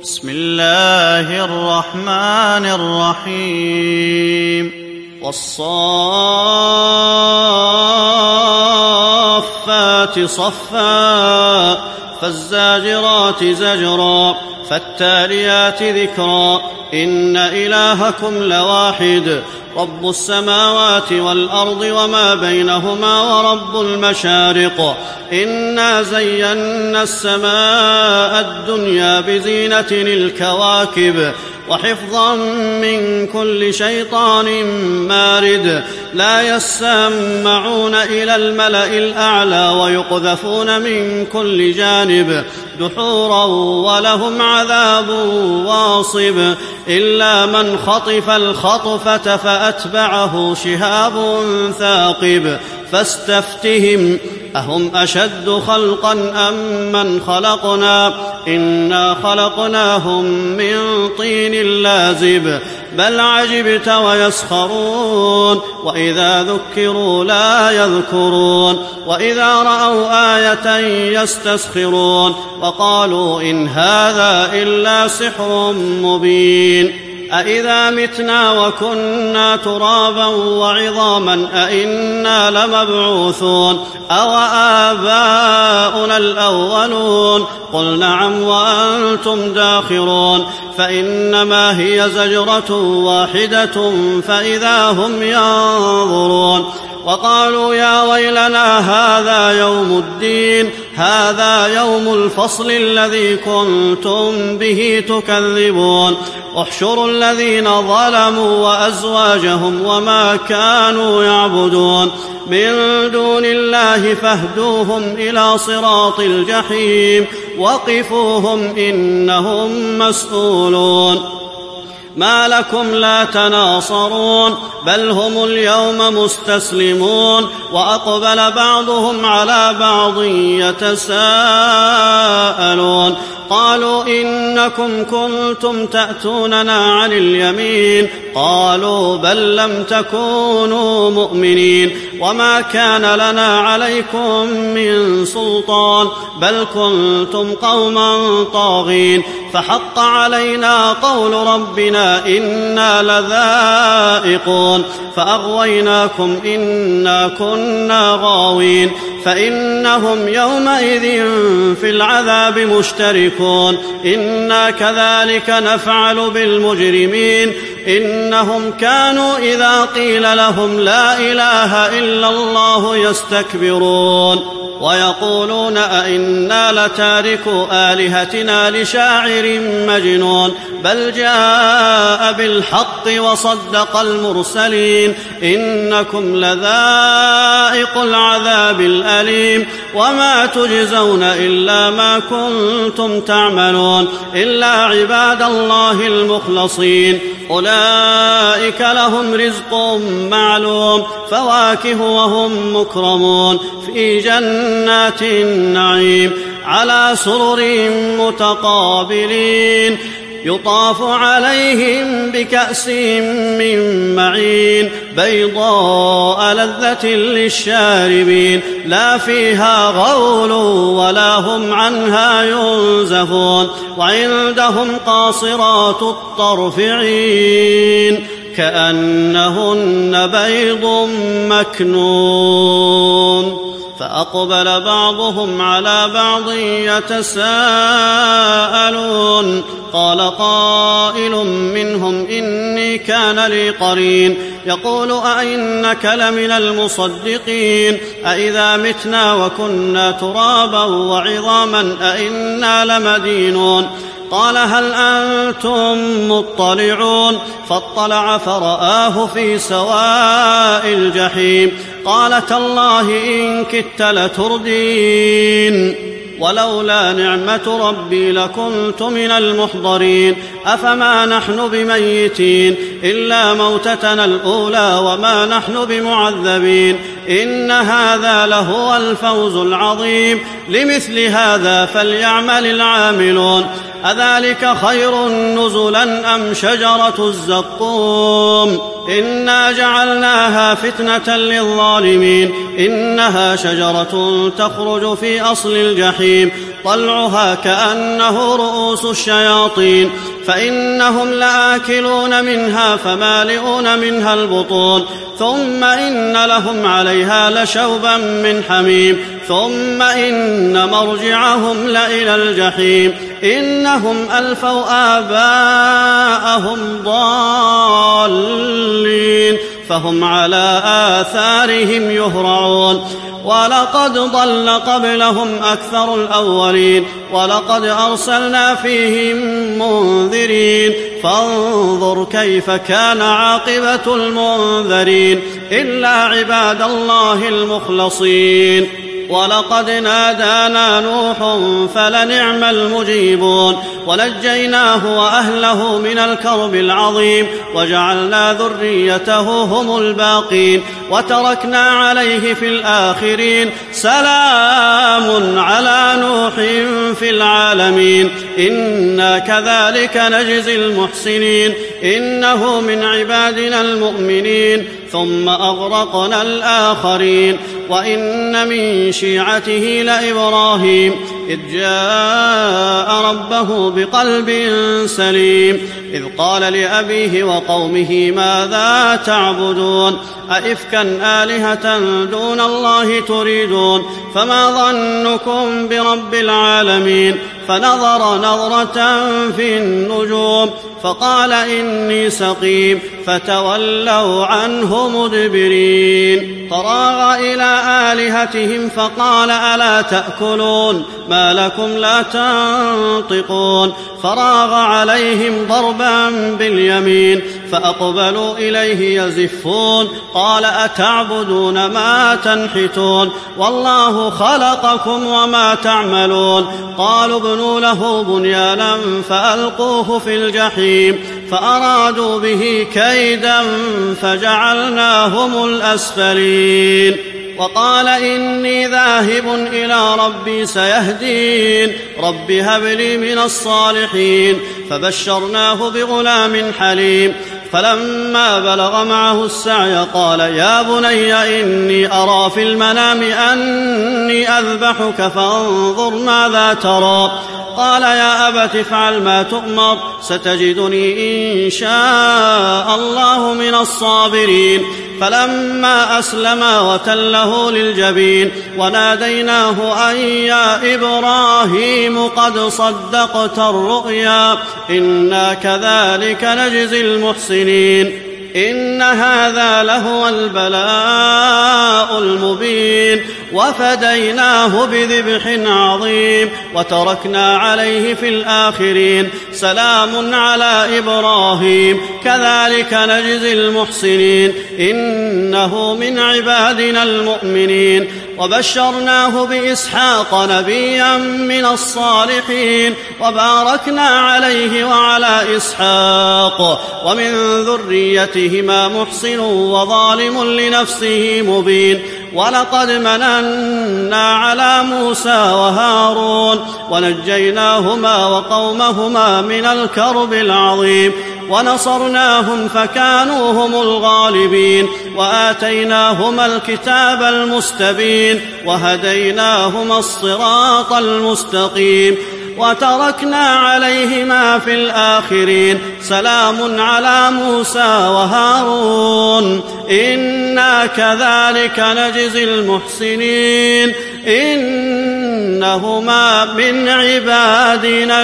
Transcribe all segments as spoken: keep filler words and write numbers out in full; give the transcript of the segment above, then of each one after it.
بسم الله الرحمن الرحيم والصافات صفا فالزاجرات زجرا فالتاليات ذكرا إن إلهكم لواحد رب السماوات والأرض وما بينهما ورب المشارق إنا زينا السماء الدنيا بزينة الكواكب وحفظا من كل شيطان مارد لا يسمعون إلى الملأ الأعلى ويقذفون من كل جانب دحورا ولهم عذاب واصب إلا من خطف الخطفة فأتبعه شهاب ثاقب فاستفتهم أهم أشد خلقا أم من خلقنا إنا خلقناهم من طين لازب بل عجبت ويسخرون وإذا ذكروا لا يذكرون وإذا رأوا آية يستسخرون وقالوا إن هذا إلا سحر مبين أإذا متنا وكنا ترابا وعظاما أإنا لمبعوثون أو آباؤنا الأولون قل نعم وأنتم داخرون فإنما هي زجرة واحدة فإذا هم ينظرون وقالوا يا ويلنا هذا يوم الدين هذا يوم الفصل الذي كنتم به تكذبون احشروا الذين ظلموا وأزواجهم وما كانوا يعبدون من دون الله فاهدوهم إلى صراط الجحيم وقفوهم إنهم مسؤولون ما لكم لا تناصرون بل هم اليوم مستسلمون وأقبل بعضهم على بعض يتساءلون قالوا إنكم كنتم تأتوننا عن اليمين قالوا بل لم تكونوا مؤمنين وما كان لنا عليكم من سلطان بل كنتم قوما طاغين فحق علينا قول ربنا إنا لذائقون فأغويناكم إنا كنا غاوين فإنهم يومئذ في العذاب مشتركون إنا كذلك نفعل بالمجرمين إنهم كانوا إذا قيل لهم لا إله إلا الله يستكبرون ويقولون أئنا لتاركو آلهتنا لشاعر مجنون بل جاء بالحق وصدق المرسلين إنكم لذائق العذاب الأليم وما تجزون إلا ما كنتم تعملون إلا عباد الله المخلصين أولئك لهم رزق معلوم فواكه وهم مكرمون في جنات النعيم على سرر متقابلين يطاف عليهم بكأس من معين بيضاء لذة للشاربين لا فيها غول ولا هم عنها ينزفون وعندهم قاصرات الطرف عين كأنهن بيض مكنون فأقبل بعضهم على بعض يتساءلون قال قائل منهم إني كان لي قرين يقول أئنك لمن المصدقين أئذا متنا وكنا ترابا وعظاما أئنا لمدينون قال هل أنتم مطلعون فاطلع فرآه في سواء الجحيم قال تالله إن كدت لتردين ولولا نعمة ربي لكنت من المحضرين أفما نحن بميتين إلا موتتنا الأولى وما نحن بمعذبين إن هذا لهو الفوز العظيم لمثل هذا فليعمل العاملون أذلك خير نزلا أم شجرة الزقوم إنا جعلناها فتنة للظالمين إنها شجرة تخرج في أصل الجحيم طلعها كأنه رؤوس الشياطين فإنهم لآكلون منها فمالئون منها البطون ثم إن لهم عليها لشوبا من حميم ثم إن مرجعهم لإلى الجحيم إنهم ألفوا آباءهم ضالين فهم على آثارهم يهرعون ولقد ضل قبلهم أكثر الأولين ولقد أرسلنا فيهم منذرين فانظر كيف كان عاقبة المنذرين إلا عباد الله المخلصين ولقد نادانا نوح فلنعم المجيبون ونجيناه وأهله من الكرب العظيم وجعلنا ذريته هم الباقين وتركنا عليه في الآخرين سلام على نوح في العالمين إنا كذلك نجزي المحسنين إنه من عبادنا المؤمنين ثم أغرقنا الآخرين وإن من شيعته لإبراهيم إذ جاء ربه بقلب سليم إذ قال لأبيه وقومه ماذا تعبدون أئفكا آلهة دون الله تريدون فما ظنكم برب العالمين فنظر نظرة في النجوم فقال إني سقيم فتولوا عنه مدبرين فراغ إلى آلهتهم فقال ألا تأكلون ما لكم لا تنطقون فراغ عليهم ضربا باليمين فأقبلوا إليه يزفون قال أتعبدون ما تنحتون والله خلقكم وما تعملون قالوا ابنوا له بنيانا فألقوه في الجحيم فأرادوا به كيدا فجعلناهم الأسفلين وقال إني ذاهب إلى ربي سيهدين رب هب لي من الصالحين فبشرناه بغلام حليم فلما بلغ معه السعي قال يا بني إني أرى في المنام أني أذبحك فانظر ماذا ترى قال يا أبت افعل ما تؤمر ستجدني إن شاء الله من الصابرين فلما أسلما وتله للجبين وناديناه أن يا إبراهيم قد صدقت الرؤيا إنا كذلك نجزي المحسنين إن هذا لهو البلاء المبين وفديناه بذبح عظيم وتركنا عليه في الآخرين سلام على إبراهيم كذلك نجزي المحسنين إنه من عبادنا المؤمنين وبشرناه بإسحاق نبيا من الصالحين وباركنا عليه وعلى إسحاق ومن ذريتهما محسن وظالم لنفسه مبين ولقد مننا على موسى وهارون ونجيناهما وقومهما من الكرب العظيم ونصرناهم فكانوا هم الغالبين وآتيناهما الكتاب المستبين وهديناهما الصراط المستقيم وتركنا عليهما في الآخرين سلام على موسى وهارون إنا كذلك نجزي المحسنين إنهما من عبادنا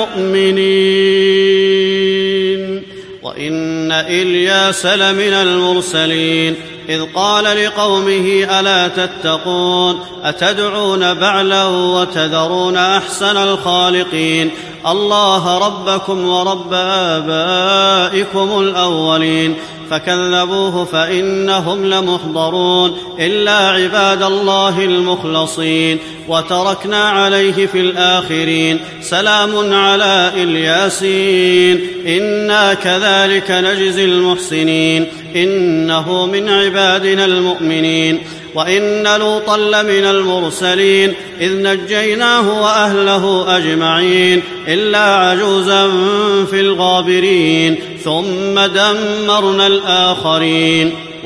المؤمنين وإن إلياس لمن المرسلين إذ قال لقومه ألا تتقون أتدعون بعلا وتذرون أحسن الخالقين الله ربكم ورب آبائكم الأولين فكذبوه فإنهم لمحضرون إلا عباد الله المخلصين وتركنا عليه في الآخرين سلام على الياسين إنا كذلك نجزي المحسنين إنه من عبادنا المؤمنين وإن لوطا لمن المرسلين إذ نجيناه وأهله أجمعين إلا عجوزا في الغابرين ثم دمرنا الآخرين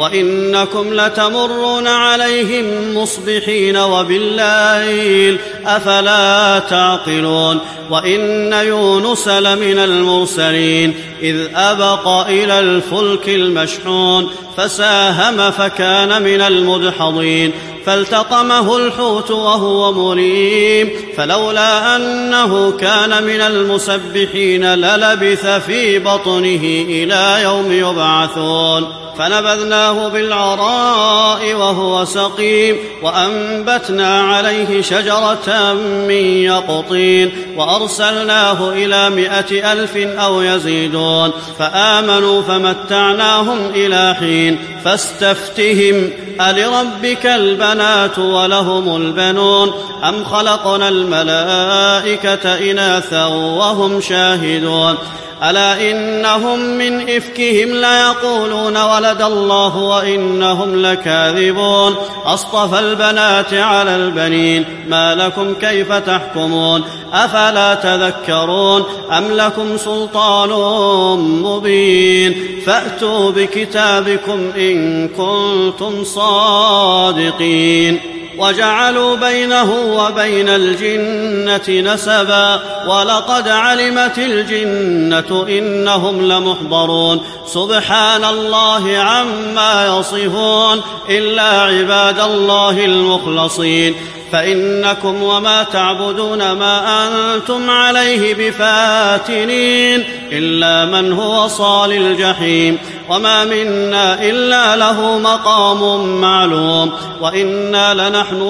وإنكم لتمرون عليهم مصبحين وبالليل أفلا تعقلون وإن يونس لمن المرسلين إذ أبق إلى الفلك المشحون فساهم فكان من المدحضين فالتقمه الحوت وهو مليم فلولا أنه كان من المسبحين للبث في بطنه إلى يوم يبعثون فنبذناه بالعراء وهو سقيم وأنبتنا عليه شجرة من يقطين وأرسلناه إلى مائة ألف أو يزيدون فآمنوا فمتعناهم إلى حين فاستفتهم ألربك البنات ولهم البنون أم خلقنا الملائكة إناثا وهم شاهدون ألا إنهم من إفكهم ليقولون ولد الله وإنهم لكاذبون أصطفى البنات على البنين ما لكم كيف تحكمون أفلا تذكرون أم لكم سلطان مبين فأتوا بكتابكم إن كنتم صادقين وجعلوا بينه وبين الجنة نسبا ولقد علمت الجنة إنهم لمحضرون سبحان الله عما يصفون إلا عباد الله المخلصين فإنكم وما تعبدون ما أنتم عليه بفاتنين إلا من هو صال الجحيم وما منا إلا له مقام معلوم وإنا لنحن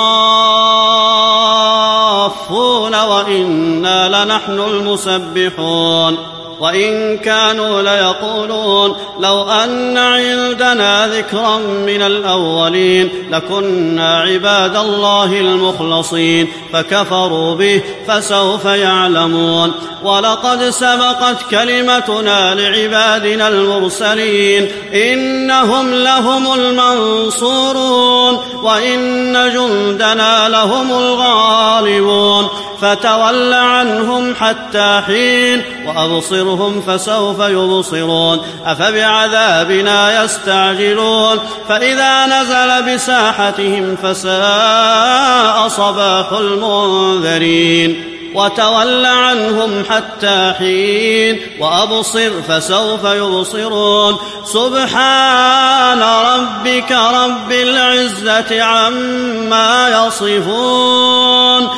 الصافون وإنا لنحن المسبحون وإن كانوا ليقولون لو أن عندنا ذكرا من الأولين لكنا عباد الله المخلصين فكفروا به فسوف يعلمون ولقد سبقت كلمتنا لعبادنا المرسلين إنهم لهم المنصورون وإن جندنا لهم الغالبون فتول عنهم حتى حين وأبصرهم فسوف يبصرون أفبعذابنا يستعجلون فإذا نزل بساحتهم فساء صباح المنذرين وتول عنهم حتى حين وأبصر فسوف يبصرون سبحان ربك رب العزة عما يصفون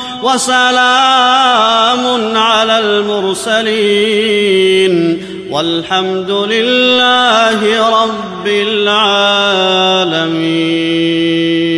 وسلام على المرسلين والحمد لله رب العالمين.